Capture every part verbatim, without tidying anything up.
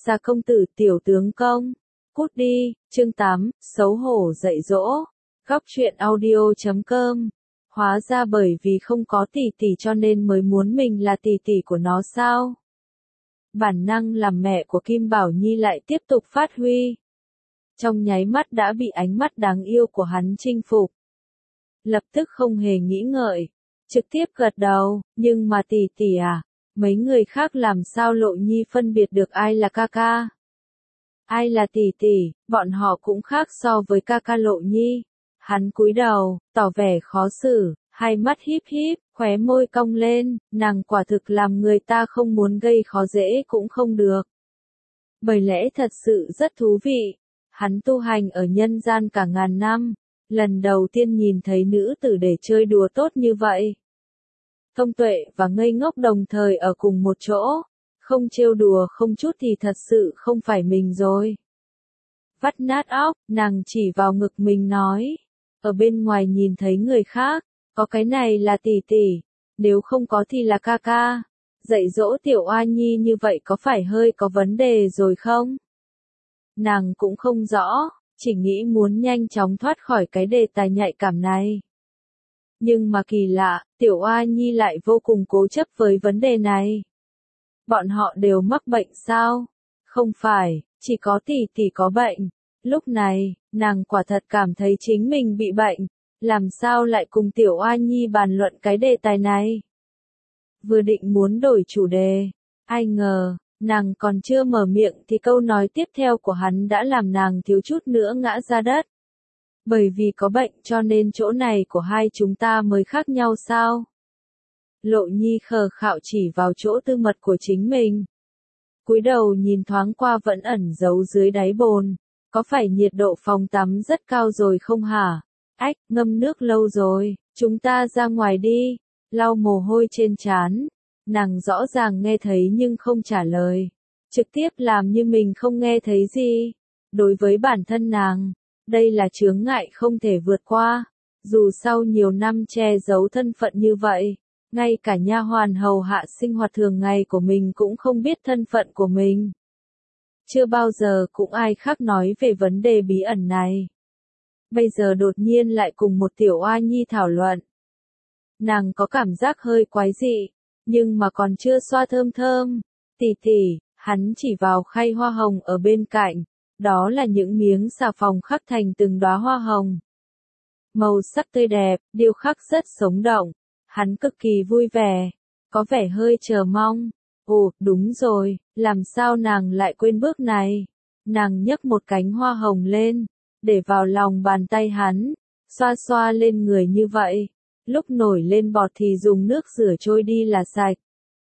Gia công tử tiểu tướng công. Cút đi, chương tám, xấu hổ dạy dỗ. Góc truyện audio chấm com. Hóa ra bởi vì không có tỷ tỷ cho nên mới muốn mình là tỷ tỷ của nó sao? Bản năng làm mẹ của Kim Bảo Nhi lại tiếp tục phát huy. Trong nháy mắt đã bị ánh mắt đáng yêu của hắn chinh phục. Lập tức không hề nghĩ ngợi, trực tiếp gật đầu, nhưng mà tỷ tỷ à, mấy người khác làm sao Lộ Nhi phân biệt được ai là ca ca? Ai là tỷ tỷ, bọn họ cũng khác so với ca ca Lộ Nhi. Hắn cúi đầu, tỏ vẻ khó xử, hai mắt híp híp, khóe môi cong lên, nàng quả thực làm người ta không muốn gây khó dễ cũng không được. Bởi lẽ thật sự rất thú vị, hắn tu hành ở nhân gian cả ngàn năm, lần đầu tiên nhìn thấy nữ tử để chơi đùa tốt như vậy. Thông tuệ và ngây ngốc đồng thời ở cùng một chỗ, không trêu đùa không chút thì thật sự không phải mình rồi. Vắt nát óc, nàng chỉ vào ngực mình nói, ở bên ngoài nhìn thấy người khác, có cái này là tỷ tỷ, nếu không có thì là ca ca. Dạy dỗ tiểu oa nhi như vậy có phải hơi có vấn đề rồi không? Nàng cũng không rõ, chỉ nghĩ muốn nhanh chóng thoát khỏi cái đề tài nhạy cảm này. Nhưng mà kỳ lạ, tiểu oa nhi lại vô cùng cố chấp với vấn đề này. Bọn họ đều mắc bệnh sao? Không phải, chỉ có tỷ tỷ có bệnh. Lúc này, nàng quả thật cảm thấy chính mình bị bệnh, làm sao lại cùng tiểu oa nhi bàn luận cái đề tài này? Vừa định muốn đổi chủ đề, ai ngờ, nàng còn chưa mở miệng thì câu nói tiếp theo của hắn đã làm nàng thiếu chút nữa ngã ra đất. Bởi vì có bệnh cho nên chỗ này của hai chúng ta mới khác nhau sao? Lộ Nhi khờ khạo chỉ vào chỗ tư mật của chính mình. Cúi đầu nhìn thoáng qua vẫn ẩn giấu dưới đáy bồn. Có phải nhiệt độ phòng tắm rất cao rồi không hả? Ách, ngâm nước lâu rồi, chúng ta ra ngoài đi. Lau mồ hôi trên trán. Nàng rõ ràng nghe thấy nhưng không trả lời. Trực tiếp làm như mình không nghe thấy gì. Đối với bản thân nàng, đây là chướng ngại không thể vượt qua. Dù sau nhiều năm che giấu thân phận như vậy, ngay cả nha hoàn hầu hạ sinh hoạt thường ngày của mình cũng không biết thân phận của mình. Chưa bao giờ cũng ai khác nói về vấn đề bí ẩn này. Bây giờ đột nhiên lại cùng một tiểu oa nhi thảo luận. Nàng có cảm giác hơi quái dị, nhưng mà còn chưa xoa thơm thơm. Tỷ tỷ, hắn chỉ vào khay hoa hồng ở bên cạnh. Đó là những miếng xà phòng khắc thành từng đóa hoa hồng. Màu sắc tươi đẹp, điêu khắc rất sống động. Hắn cực kỳ vui vẻ, có vẻ hơi chờ mong. Ồ, đúng rồi, làm sao nàng lại quên bước này? Nàng nhấc một cánh hoa hồng lên, để vào lòng bàn tay hắn, xoa xoa lên người như vậy. Lúc nổi lên bọt thì dùng nước rửa trôi đi là sạch.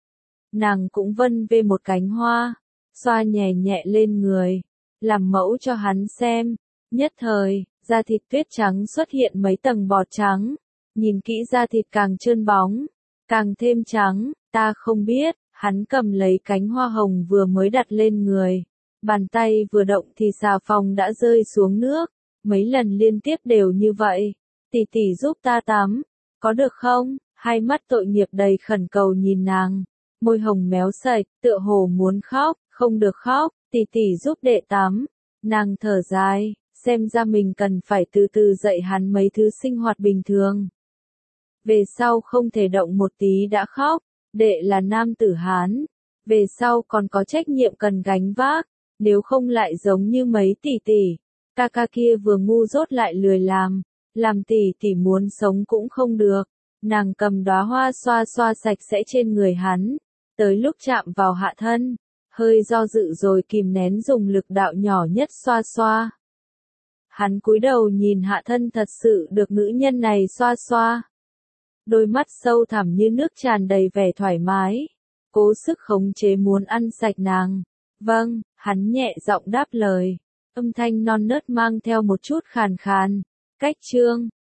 Nàng cũng vân về một cánh hoa, xoa nhẹ nhẹ lên người, làm mẫu cho hắn xem. Nhất thời, da thịt tuyết trắng xuất hiện mấy tầng bọt trắng. Nhìn kỹ da thịt càng trơn bóng, càng thêm trắng, ta không biết, hắn cầm lấy cánh hoa hồng vừa mới đặt lên người. Bàn tay vừa động thì xà phòng đã rơi xuống nước, mấy lần liên tiếp đều như vậy. Tỷ tỷ giúp ta tắm, có được không? Hai mắt tội nghiệp đầy khẩn cầu nhìn nàng, môi hồng méo sạch, tựa hồ muốn khóc, không được khóc, tỷ tỷ giúp đệ tắm. Nàng thở dài, xem ra mình cần phải từ từ dạy hắn mấy thứ sinh hoạt bình thường. Về sau không thể động một tí đã khóc, đệ là nam tử Hán. Về sau còn có trách nhiệm cần gánh vác, nếu không lại giống như mấy tỷ tỷ. Ca ca kia vừa ngu dốt lại lười làm, làm tỷ tỷ muốn sống cũng không được. Nàng cầm đóa hoa xoa xoa sạch sẽ trên người hắn, tới lúc chạm vào hạ thân, hơi do dự rồi kìm nén dùng lực đạo nhỏ nhất xoa xoa. Hắn cúi đầu nhìn hạ thân thật sự được nữ nhân này xoa xoa. Đôi mắt sâu thẳm như nước tràn đầy vẻ thoải mái, cố sức khống chế muốn ăn sạch nàng. Vâng, hắn nhẹ giọng đáp lời, âm thanh non nớt mang theo một chút khàn khàn. Cách chương